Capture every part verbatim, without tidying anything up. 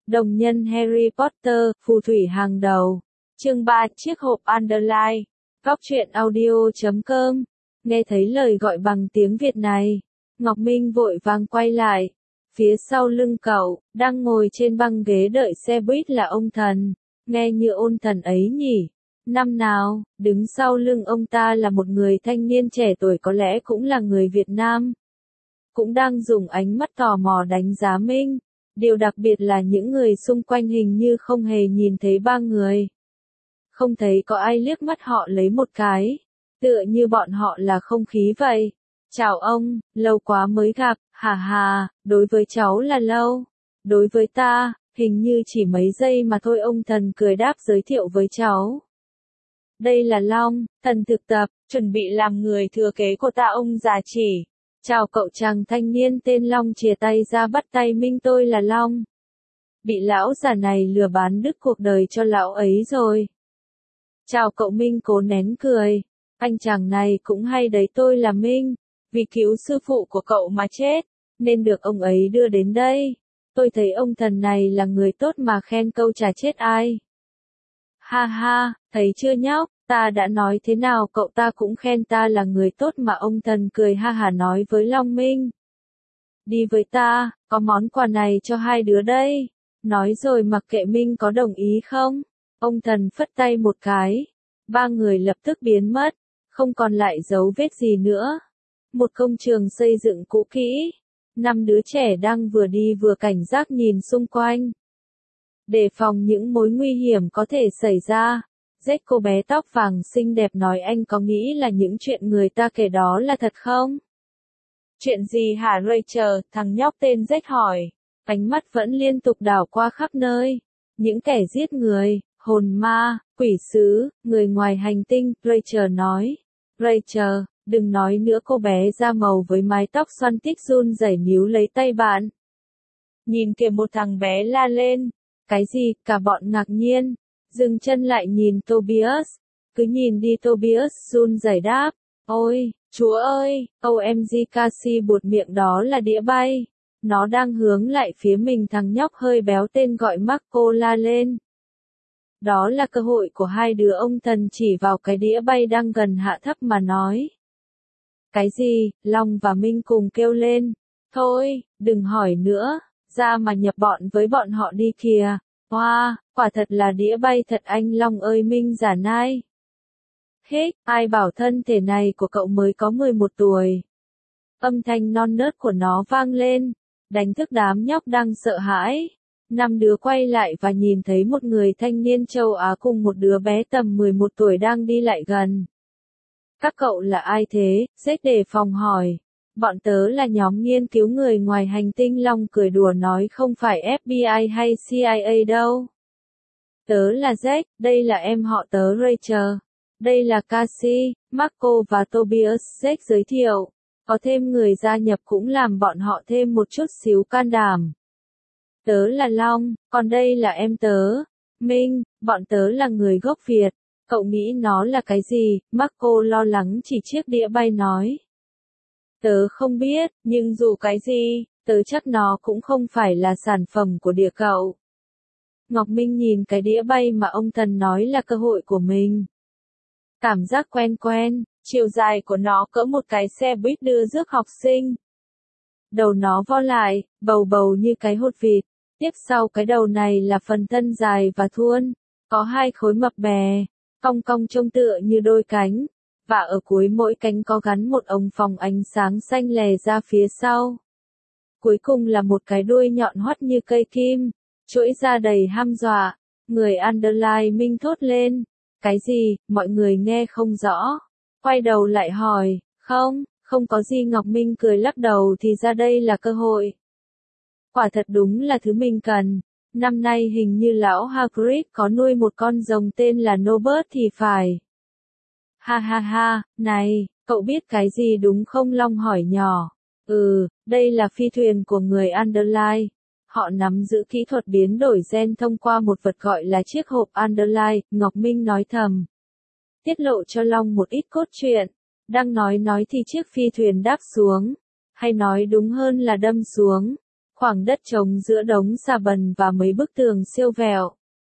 Đồng nhân Harry Potter, phù thủy hàng đầu. Chương ba, chiếc hộp Underline. Góc truyện audio chấm com. Nghe thấy lời gọi bằng tiếng Việt này, Ngọc Minh vội vàng quay lại. Phía sau lưng cậu, đang ngồi trên băng ghế đợi xe buýt là ông Thần. Nghe như ôn thần ấy nhỉ. Năm nào, đứng sau lưng ông ta là một người thanh niên trẻ tuổi, có lẽ cũng là người Việt Nam. Cũng đang dùng ánh mắt tò mò đánh giá Minh. Điều đặc biệt là những người xung quanh hình như không hề nhìn thấy ba người. Không thấy có ai liếc mắt họ lấy một cái. Tựa như bọn họ là không khí vậy. Chào ông, lâu quá mới gặp, hà hà, đối với cháu là lâu. Đối với ta, hình như chỉ mấy giây mà thôi, ông Thần cười đáp giới thiệu với cháu. Đây là Long, thần thực tập, chuẩn bị làm người thừa kế của ta, ông già chỉ. Chào cậu. Chàng thanh niên tên Long chìa tay ra bắt tay Minh. Tôi là Long. Bị lão già này lừa bán đứt cuộc đời cho lão ấy rồi. Chào cậu. Minh cố nén cười. Anh chàng này cũng hay đấy. Tôi là Minh. Vì cứu sư phụ của cậu mà chết, nên được ông ấy đưa đến đây. Tôi thấy ông Thần này là người tốt mà khen câu chả chết ai. Ha ha, thấy chưa nhóc, ta đã nói thế nào cậu ta cũng khen ta là người tốt mà. Ông Thần cười ha hả nói với Long. Minh, đi với ta, có món quà này cho hai đứa đây. Nói rồi mặc kệ Minh có đồng ý không. Ông Thần phất tay một cái. Ba người lập tức biến mất, không còn lại dấu vết gì nữa. Một công trường xây dựng cũ kỹ. Năm đứa trẻ đang vừa đi vừa cảnh giác nhìn xung quanh, đề phòng những mối nguy hiểm có thể xảy ra. Jack, cô bé tóc vàng xinh đẹp nói, anh có nghĩ là những chuyện người ta kể đó là thật không? Chuyện gì hả Rachel? Thằng nhóc tên Jack hỏi. Ánh mắt vẫn liên tục đảo qua khắp nơi. Những kẻ giết người, hồn ma, quỷ sứ, người ngoài hành tinh. Rachel nói. Rachel, đừng nói nữa. Cô bé da màu với mái tóc xoăn tít run rẩy níu lấy tay bạn. Nhìn kìa, một thằng bé la lên. Cái gì? Cả bọn ngạc nhiên. Dừng chân lại nhìn Tobias. Cứ nhìn đi. Tobias run rẩy đáp. Ôi, chúa ơi, ô em giê Cassie buột miệng, đó là đĩa bay. Nó đang hướng lại phía mình. Thằng nhóc hơi béo tên gọi Marco la lên. Đó là cơ hội của hai đứa. Ông Thần chỉ vào cái đĩa bay đang gần hạ thấp mà nói. Cái gì? Long và Minh cùng kêu lên. Thôi, đừng hỏi nữa, ra mà nhập bọn với bọn họ đi kìa. Wow, quả thật là đĩa bay thật anh Long ơi. Minh giả nai. Hích, ai bảo thân thể này của cậu mới có mười một tuổi. Âm thanh non nớt của nó vang lên, đánh thức đám nhóc đang sợ hãi. Năm đứa quay lại và nhìn thấy một người thanh niên châu Á cùng một đứa bé tầm mười một tuổi đang đi lại gần. Các cậu là ai thế? Jack đề phòng hỏi. Bọn tớ là nhóm nghiên cứu người ngoài hành tinh. Long cười đùa nói, không phải ép bê i hay xê i a đâu. Tớ là Jack, đây là em họ tớ Rachel. Đây là Cassie, Marco và Tobias. Jack giới thiệu. Có thêm người gia nhập cũng làm bọn họ thêm một chút xíu can đảm. Tớ là Long, còn đây là em tớ, Minh. Bọn tớ là người gốc Việt. Cậu nghĩ nó là cái gì? Marco lo lắng chỉ chiếc đĩa bay nói. Tớ không biết, nhưng dù cái gì, tớ chắc nó cũng không phải là sản phẩm của địa cầu. Ngọc Minh nhìn cái đĩa bay mà ông Thần nói là cơ hội của mình. Cảm giác quen quen, chiều dài của nó cỡ một cái xe buýt đưa rước học sinh. Đầu nó vo lại, bầu bầu như cái hột vịt. Tiếp sau cái đầu này là phần thân dài và thuôn, có hai khối mập bè, cong cong trông tựa như đôi cánh. Và ở cuối mỗi cánh có gắn một ống phóng ánh sáng xanh lè ra phía sau. Cuối cùng là một cái đuôi nhọn hoắt như cây kim, trỗi ra đầy hăm dọa. Người Underline. Minh thốt lên. Cái gì? Mọi người nghe không rõ. Quay đầu lại hỏi. Không, không có gì. Ngọc Minh cười lắc đầu. Thì ra đây là cơ hội. Quả thật đúng là thứ mình cần. Năm nay hình như lão Hagrid có nuôi một con rồng tên là Norbert thì phải. Ha ha ha, này, cậu biết cái gì đúng không? Long hỏi nhỏ. Ừ, đây là phi thuyền của người Underline. Họ nắm giữ kỹ thuật biến đổi gen thông qua một vật gọi là chiếc hộp Underline. Ngọc Minh nói thầm. Tiết lộ cho Long một ít cốt truyện. Đang nói nói thì chiếc phi thuyền đáp xuống. Hay nói đúng hơn là đâm xuống. Khoảng đất trống giữa đống xà bần và mấy bức tường siêu vẹo.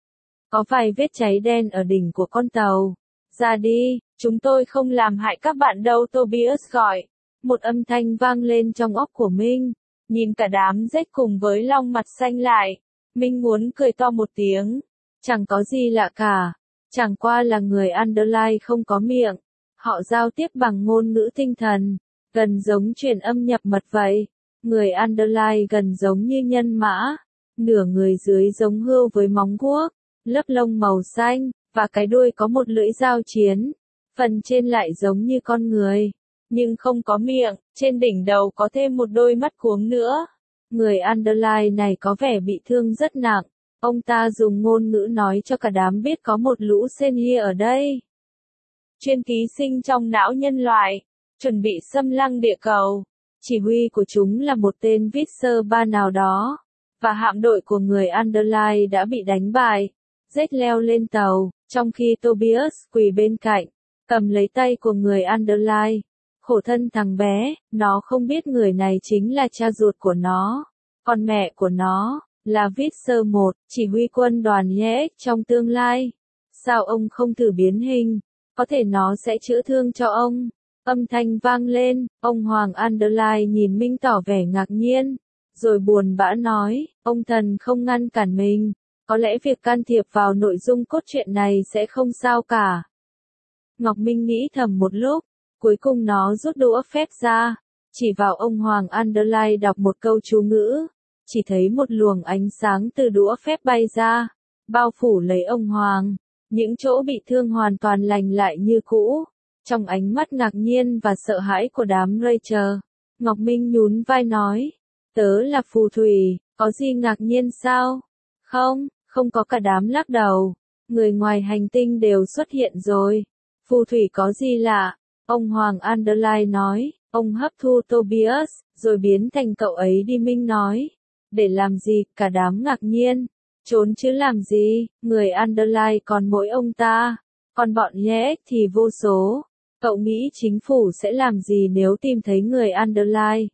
Có vài vết cháy đen ở đỉnh của con tàu. Ra đi, chúng tôi không làm hại các bạn đâu, Tobias gọi. Một âm thanh vang lên trong óc của Minh. Nhìn cả đám rết cùng với Long mặt xanh lại. Minh muốn cười to một tiếng. Chẳng có gì lạ cả. Chẳng qua là người Underline không có miệng. Họ giao tiếp bằng ngôn ngữ tinh thần. Gần giống truyền âm nhập mật vậy. Người Underline gần giống như nhân mã. Nửa người dưới giống hươu với móng guốc. Lớp lông màu xanh. Và cái đuôi có một lưỡi dao chiến. Phần trên lại giống như con người. Nhưng không có miệng, trên đỉnh đầu có thêm một đôi mắt cuống nữa. Người Underline này có vẻ bị thương rất nặng. Ông ta dùng ngôn ngữ nói cho cả đám biết có một lũ Senior ở đây. Chuyên ký sinh trong não nhân loại. Chuẩn bị xâm lăng địa cầu. Chỉ huy của chúng là một tên Visser ba nào đó. Và hạm đội của người Underline đã bị đánh bại. Jake leo lên tàu, trong khi Tobias quỳ bên cạnh, cầm lấy tay của người Underline. Khổ thân thằng bé, nó không biết người này chính là cha ruột của nó. Còn mẹ của nó, là Visser một, chỉ huy quân đoàn Yeek trong tương lai. Sao ông không thử biến hình? Có thể nó sẽ chữa thương cho ông. Âm thanh vang lên, ông Hoàng Underline nhìn Minh tỏ vẻ ngạc nhiên. Rồi buồn bã nói, ông thần không ngăn cản mình. Có lẽ việc can thiệp vào nội dung cốt truyện này sẽ không sao cả. Ngọc Minh nghĩ thầm một lúc, cuối cùng nó rút đũa phép ra, chỉ vào ông Hoàng Underline đọc một câu chú ngữ, chỉ thấy một luồng ánh sáng từ đũa phép bay ra, bao phủ lấy ông Hoàng, những chỗ bị thương hoàn toàn lành lại như cũ. Trong ánh mắt ngạc nhiên và sợ hãi của đám Rachel, Ngọc Minh nhún vai nói, tớ là phù thủy, có gì ngạc nhiên sao? Không, không có, cả đám lắc đầu. Người ngoài hành tinh đều xuất hiện rồi. Phù thủy có gì lạ? Ông Hoàng Underline nói, ông hấp thu Tobias, rồi biến thành cậu ấy đi. Minh nói, để làm gì? Cả đám ngạc nhiên. Trốn chứ làm gì? Người Underline còn mỗi ông ta. Còn bọn Yeek thì vô số. Cậu nghĩ chính phủ sẽ làm gì nếu tìm thấy người Underline?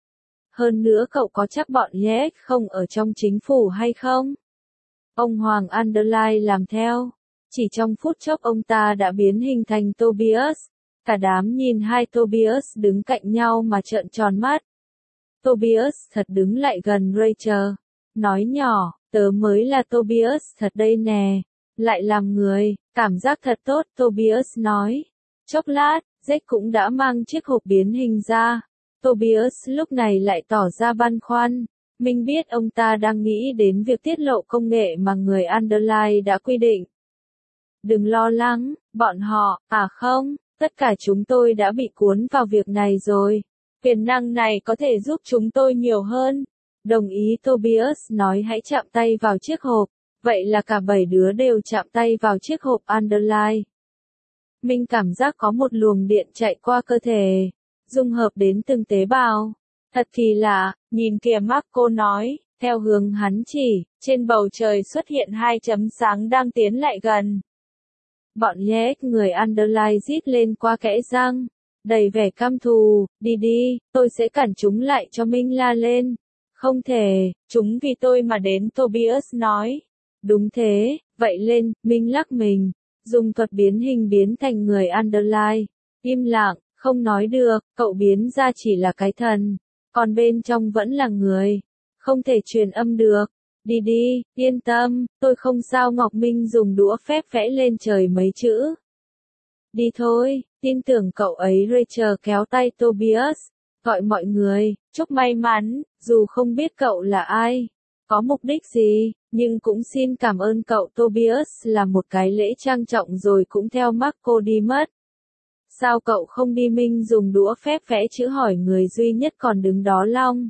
Hơn nữa cậu có chắc bọn Yeek không ở trong chính phủ hay không? Ông Hoàng Underline làm theo. Chỉ trong phút chốc ông ta đã biến hình thành Tobias. Cả đám nhìn hai Tobias đứng cạnh nhau mà trợn tròn mắt. Tobias thật đứng lại gần Rachel. Nói nhỏ, tớ mới là Tobias thật đây nè. Lại làm người, cảm giác thật tốt, Tobias nói. Chốc lát, Jake cũng đã mang chiếc hộp biến hình ra. Tobias lúc này lại tỏ ra băn khoăn. Mình biết ông ta đang nghĩ đến việc tiết lộ công nghệ mà người Underline đã quy định. Đừng lo lắng, bọn họ, à không, tất cả chúng tôi đã bị cuốn vào việc này rồi. Quyền năng này có thể giúp chúng tôi nhiều hơn. Đồng ý, Tobias nói, hãy chạm tay vào chiếc hộp. Vậy là cả bảy đứa đều chạm tay vào chiếc hộp Underline. Mình cảm giác có một luồng điện chạy qua cơ thể, dung hợp đến từng tế bào. Thật kỳ lạ, nhìn kìa, Marco nói, theo hướng hắn chỉ, trên bầu trời xuất hiện hai chấm sáng đang tiến lại gần. Bọn Yeek người Underline rít lên qua kẽ răng, đầy vẻ căm thù, đi đi, tôi sẽ cản chúng lại cho. Minh la lên. Không thể, chúng vì tôi mà đến, Tobias nói. Đúng thế, vậy lên, Minh lắc mình, dùng thuật biến hình biến thành người Underline. Im lặng, không nói được, cậu biến ra chỉ là cái thần, còn bên trong vẫn là người. Không thể truyền âm được. Đi đi, yên tâm, tôi không sao. Ngọc Minh dùng đũa phép vẽ lên trời mấy chữ. Đi thôi, tin tưởng cậu ấy. Rachel kéo tay Tobias, gọi mọi người, chúc may mắn, dù không biết cậu là ai, có mục đích gì, nhưng cũng xin cảm ơn cậu. Tobias là một cái lễ trang trọng rồi cũng theo Marco đi mất. Sao cậu không đi? Minh dùng đũa phép vẽ chữ hỏi người duy nhất còn đứng đó. Long.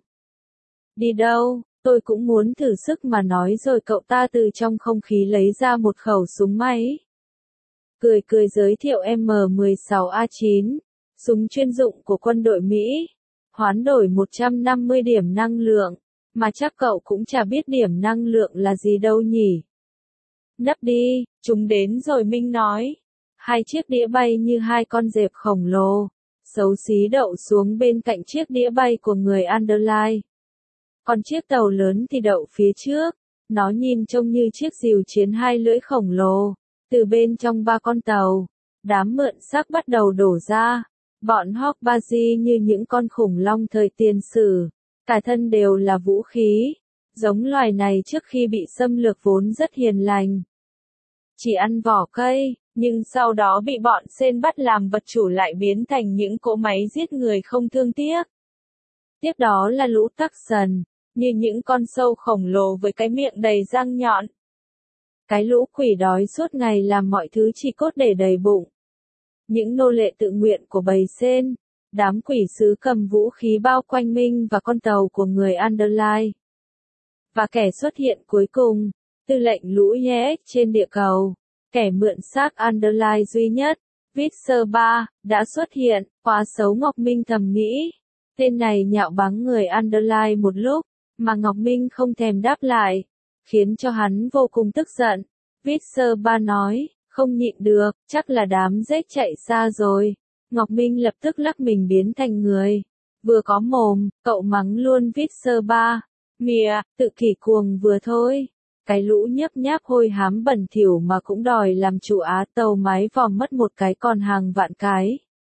Đi đâu? Tôi cũng muốn thử sức mà nói rồi. Cậu ta từ trong không khí lấy ra một khẩu súng máy. Cười cười giới thiệu M mười sáu A chín, súng chuyên dụng của quân đội Mỹ. Hoán đổi một trăm năm mươi điểm năng lượng, mà chắc cậu cũng chả biết điểm năng lượng là gì đâu nhỉ. Nấp đi, chúng đến rồi. Minh nói. Hai chiếc đĩa bay như hai con dẹp khổng lồ, xấu xí đậu xuống bên cạnh chiếc đĩa bay của người Underline. còn chiếc tàu lớn thì đậu phía trước. Nó nhìn trông như chiếc rìu chiến hai lưỡi khổng lồ. Từ bên trong ba con tàu, đám mượn xác bắt đầu đổ ra. Bọn Hokbaji như những con khủng long thời tiền sử, cả thân đều là vũ khí. Giống loài này trước khi bị xâm lược vốn rất hiền lành, chỉ ăn vỏ cây, nhưng sau đó bị bọn Sen bắt làm vật chủ lại biến thành những cỗ máy giết người không thương tiếc. Tiếp đó là lũ Tarsan, như những con sâu khổng lồ với cái miệng đầy răng nhọn. Cái lũ quỷ đói suốt ngày làm mọi thứ chỉ cốt để đầy bụng. Những nô lệ tự nguyện của bầy Sen, đám quỷ sứ cầm vũ khí bao quanh Minh và con tàu của người Andalite. Và kẻ xuất hiện cuối cùng, tư lệnh lũ Yeek trên địa cầu, kẻ mượn xác Andalite duy nhất, Visser ba, đã xuất hiện. Quá xấu, Ngọc Minh thầm nghĩ. Tên này nhạo báng người Andalite một lúc, mà Ngọc Minh không thèm đáp lại, khiến cho hắn vô cùng tức giận. Visser ba nói, không nhịn được, chắc là đám rết chạy xa rồi. Ngọc Minh lập tức lắc mình biến thành người. Vừa có mồm, cậu mắng luôn Visser ba. Mìa, tự kỷ cuồng vừa thôi. Cái lũ nhấp nháp hôi hám bẩn thỉu mà cũng đòi làm chủ á tàu mái vòm mất một cái còn hàng vạn cái.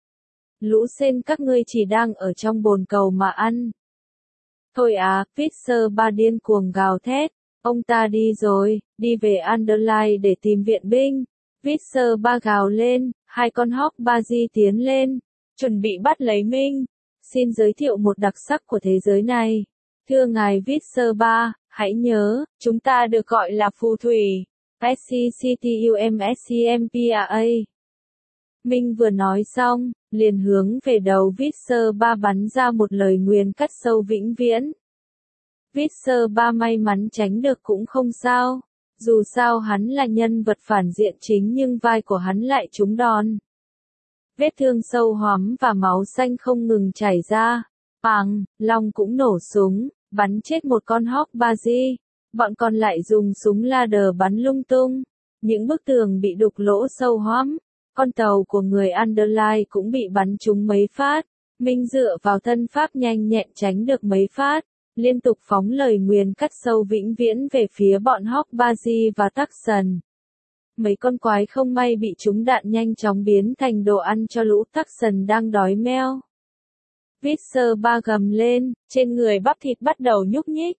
Lũ Sen các ngươi chỉ đang ở trong bồn cầu mà ăn. Thôi à, Visser ba điên cuồng gào thét. Ông ta đi rồi, đi về Andalite để tìm viện binh. Visser ba gào lên, hai con Hokbaji tiến lên, chuẩn bị bắt lấy Minh. Xin giới thiệu một đặc sắc của thế giới này. Thưa ngài Visser ba, hãy nhớ, chúng ta được gọi là phù thủy. ét xê xê tê u em ét xê em pê a a. Minh vừa nói xong, liền hướng về đầu Visser ba bắn ra một lời nguyền cắt sâu vĩnh viễn. Visser ba may mắn tránh được cũng không sao. Dù sao hắn là nhân vật phản diện chính nhưng vai của hắn lại trúng đòn. Vết thương sâu hoắm và máu xanh không ngừng chảy ra. Bàng, Long cũng nổ súng, bắn chết một con Hokbaji. Bọn còn lại dùng súng ladder bắn lung tung. Những bức tường bị đục lỗ sâu hoắm. Con tàu của người Andalite cũng bị bắn trúng mấy phát. Minh dựa vào thân pháp nhanh nhẹn tránh được mấy phát. Liên tục phóng lời nguyền cắt sâu vĩnh viễn về phía bọn Hokbaji và Tarsan. Mấy con quái không may bị trúng đạn nhanh chóng biến thành đồ ăn cho lũ Tarsan đang đói meo. Visser ba gầm lên, trên người bắp thịt bắt đầu nhúc nhích.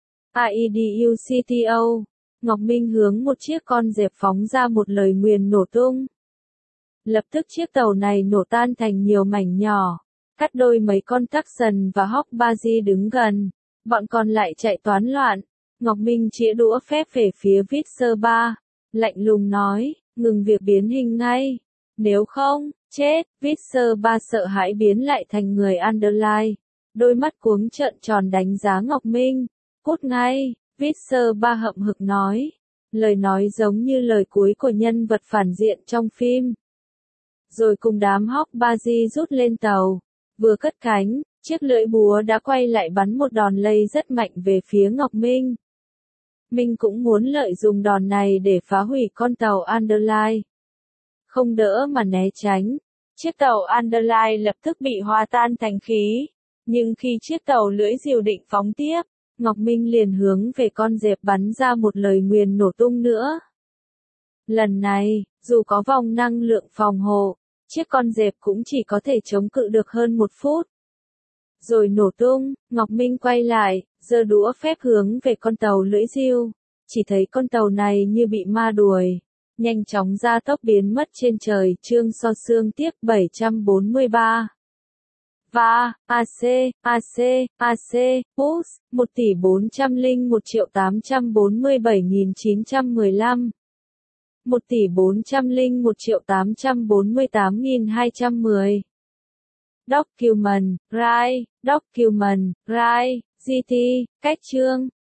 Aiducto. Ngọc Minh hướng một chiếc con dẹp phóng ra một lời nguyền nổ tung. Lập tức chiếc tàu này nổ tan thành nhiều mảnh nhỏ, cắt đôi mấy con Tarsan và Hokbaji đứng gần. Bọn còn lại chạy toán loạn. Ngọc Minh chĩa đũa phép về phía Visser ba, lạnh lùng nói, ngừng việc biến hình ngay. Nếu không, chết. Visser ba sợ hãi biến lại thành người Andalite. Đôi mắt cuống trợn tròn đánh giá Ngọc Minh. Cút ngay. Visser ba hậm hực nói. Lời nói giống như lời cuối của nhân vật phản diện trong phim. Rồi cùng đám Hokbaji rút lên tàu. Vừa cất cánh, chiếc lưỡi búa đã quay lại bắn một đòn lây rất mạnh về phía Ngọc Minh. Minh cũng muốn lợi dụng đòn này để phá hủy con tàu Andalite. Không đỡ mà né tránh. Chiếc tàu Andalite lập tức bị hòa tan thành khí. Nhưng khi chiếc tàu lưỡi diều định phóng tiếp, Ngọc Minh liền hướng về con dẹp bắn ra một lời nguyền nổ tung nữa. Lần này, dù có vòng năng lượng phòng hộ, chiếc con dẹp cũng chỉ có thể chống cự được hơn một phút. Rồi nổ tung, Ngọc Minh quay lại, giơ đũa phép hướng về con tàu lưỡi diều. Chỉ thấy con tàu này như bị ma đuổi. Nhanh chóng ra tốc biến mất trên trời. Chương so xương tiếp bảy trăm bốn mươi ba. Và, a xê, a xê, a xê, Push, một tỷ bốn trăm lẻ một triệu tám trăm bốn mươi bảy nghìn chín trăm mười lăm. một tỷ bốn trăm lẻ một triệu tám trăm bốn mươi tám nghìn hai trăm mười. Document, Rai, Document, Rai, giê tê, cách chương.